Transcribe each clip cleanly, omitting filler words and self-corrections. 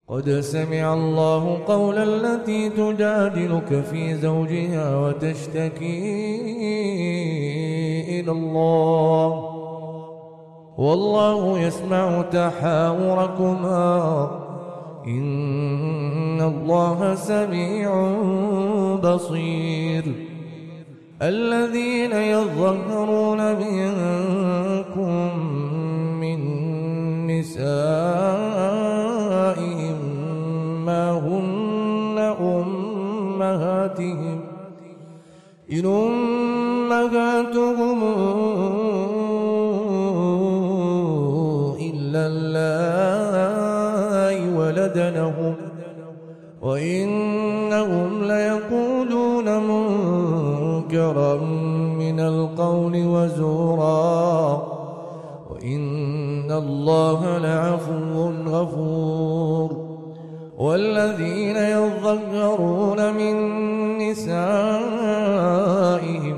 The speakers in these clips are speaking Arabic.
قد سمع الله قول التي تجادلك في زوجها وتشتكي إلى الله والله يسمع تحاوركما إن الله سميع بصير. الذين يظهرون منكم من نسائهم ما هن أمهاتهم إن أمهاتهم إلا اللائي ولدنهم وإنهم ليقولون منكرا من القول وزورا وإن الله لعفو غفور. والذين يظهرون من نسائهم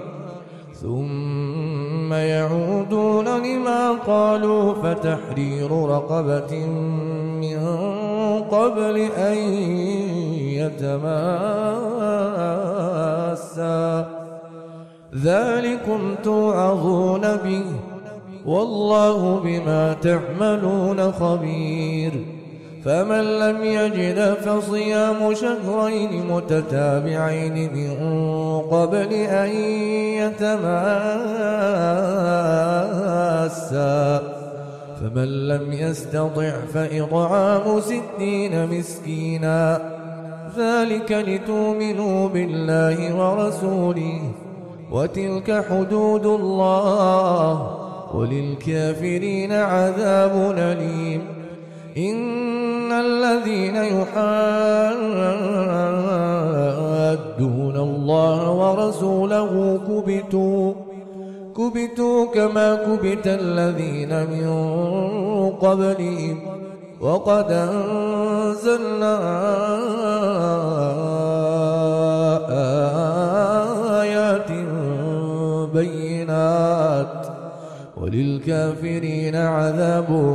ثم يعودون لما قالوا فتحرير رقبة من قبل أن يتماسا ذلكم توعظون به والله بما تعملون خبير. فمن لم يجد فصيام شهرين متتابعين من قبل أن يتماسا فمن لم يستطع فإطعام 60 مسكينا ذلك لتؤمنوا بالله ورسوله وتلك حدود الله وللكافرين عذاب أليم. إن الذين يحادون الله ورسوله كبتوا كما كبت الذين من قبلهم وقد أنزلنا آيات بينات وللكافرين عذاب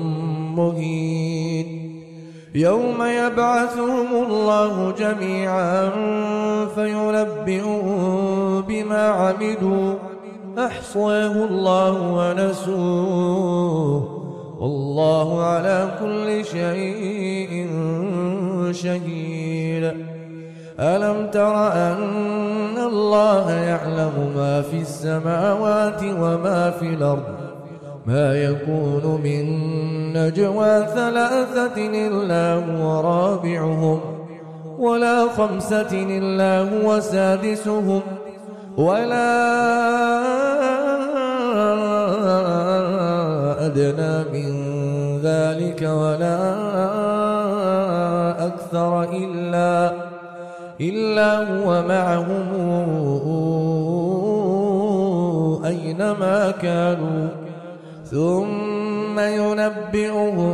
مهين. يوم يبعثهم الله جميعا فينبئهم بما عملوا أحصاه الله ونسوه والله على كل شيء شهيد. ألم تر أن الله يعلم ما في السماوات وما في الأرض ما يكون من نجوى 3 إلا هو رابعهم ولا 5 إلا هو سادسهم ولا أدنى من ذلك ولا أكثر إلا هو معهم أينما كانوا ثم ينبئهم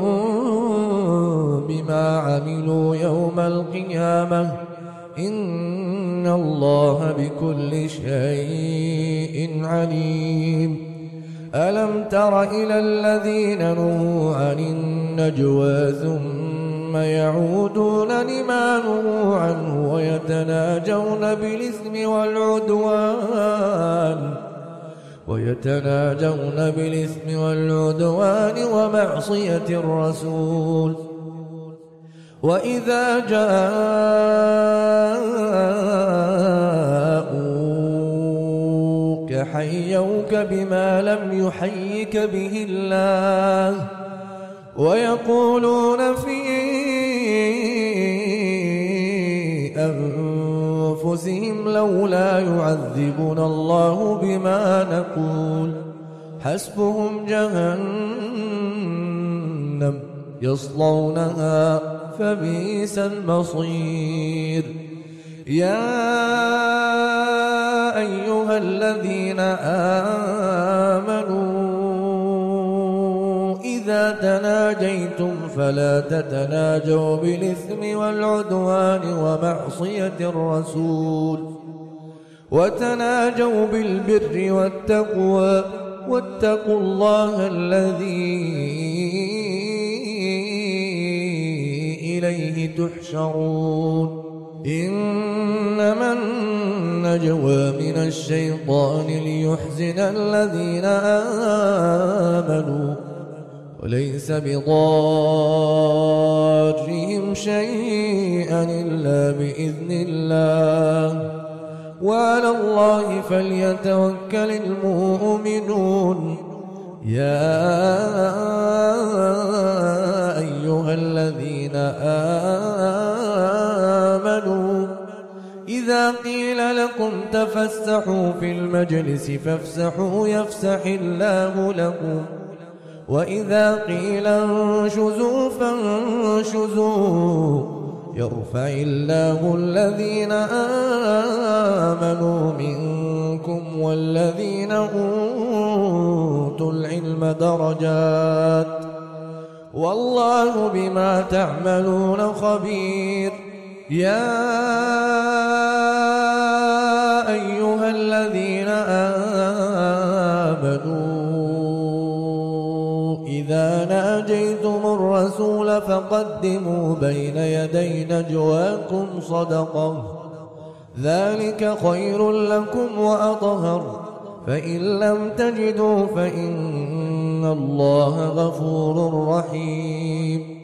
بما عملوا يوم القيامة إن الله بكل شيء عليم. ألم تر إلى الذين نهوا عن النجوى ثم يعودون لما نهوا عنه ويتناجون بالإثم والعدوان ومعصية الرسول وإذا جاءوك حيوك بما لم يحيك به الله ويقولون في أنفسهم لولا يعذبنا الله بما نقول حسبهم جهنم يصلونها فبئس المصير. يا أيها الذين آمنوا إذا تناجيتم فلا تتناجوا بالإثم والعدوان ومعصية الرسول وتناجوا بالبر والتقوى واتقوا الله الذي إليه تحشرون إنما النجوى من الشيطان ليحزن الذين آمنوا وليس بضارهم شيئا إلا بإذن الله وعلى الله فليتوكل المؤمنون يا أيها الذين آمنوا إذا قيل لكم تفسحوا في المجلس فافسحوا يفسح الله لكم وإذا قيل انشزوا فانشزوا يرفع الله الذين آمنوا منكم والذين أوتوا العلم درجات والله بما تعملون خبير يا أيها الذين آمنوا إذا ناجيتم الرسول فقدموا بين يدي نجواكم صدقة ذلك خير لكم وأطهر فإن لم تجدوا فإن الله غفور رحيم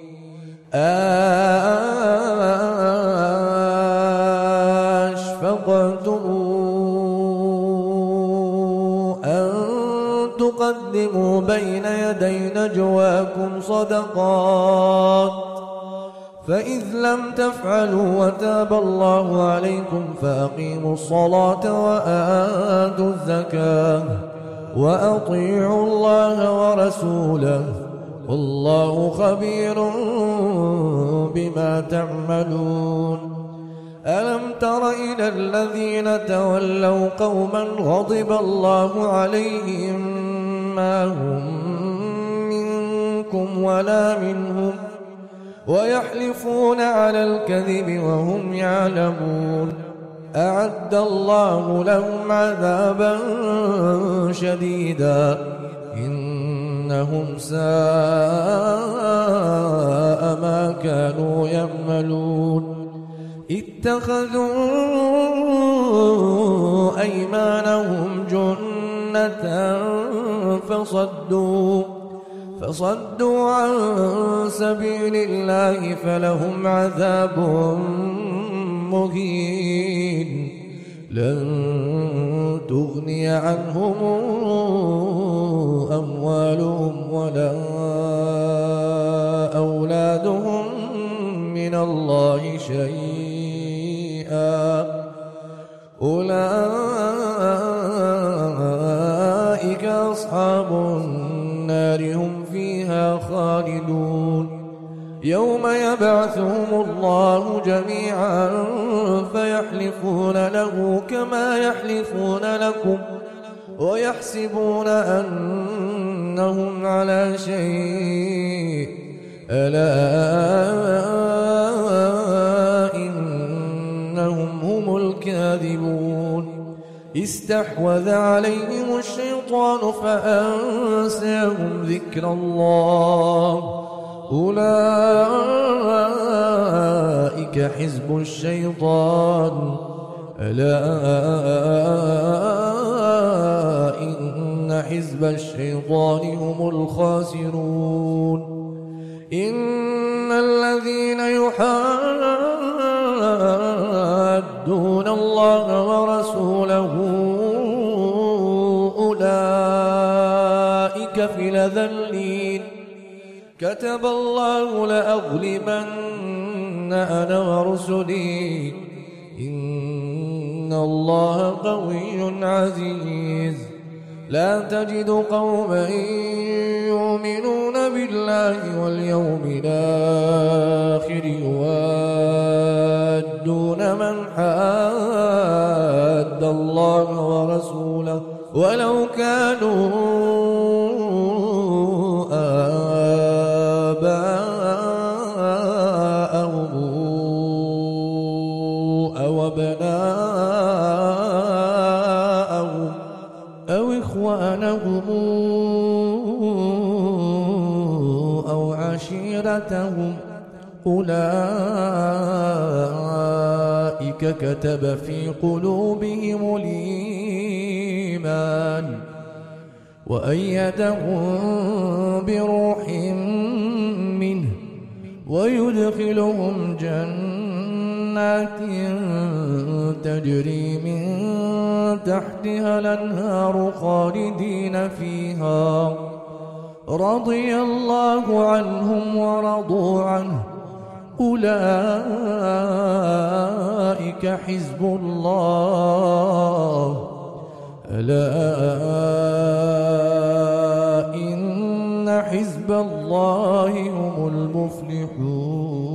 أشفقتم أن تقدموا بين يدي نجواكم صدقات فإذ لم تفعلوا وتاب الله عليكم فأقيموا الصلاة وآتوا الزكاة وأطيعوا الله ورسوله والله خبير بما تعملون ألم تر إلى الذين تولوا قوما غضب الله عليهم ما هم منكم ولا منهم ويحلفون على الكذب وهم يعلمون أعد الله لهم عذابا شديدا إنهم ساء ما كانوا يعملون اتخذوا أيمانهم جنة فصدوا عن سبيل الله فلهم عذاب مهين لن تغني عنهم أموالهم ولا أولادهم من الله شيئا أولئك أصحاب النار هم فيها خالدون يوم يبعثهم الله جميعا فيحلفون له كما يحلفون لكم ويحسبون أنهم على شيء ألا إنهم هم الكاذبون استحوذ عليهم الشيطان فأنساهم ذكر الله أولئك حزب الشيطان ألا إن حزب الشيطان هم الخاسرون إن الذين يحادون الله ورسوله أولئك في الأذلين كتب الله لأغلبن أنا ورسلي إن الله قوي عزيز لا تجد قوما يؤمنون بالله واليوم الآخر يوادون من حاد الله ورسوله ولو كانوا آباءهم أو أبناءهم أو إخوانهم أو عشيرتهم أولئك أولئك كتب في قلوبهم الإيمان وأيدهم بروح منه ويدخلهم جنات تجري من تحتها الأنهار خالدين فيها رضي الله عنهم ورضوا عنه أولئك حزب الله ألا إن حزب الله هم المفلحون.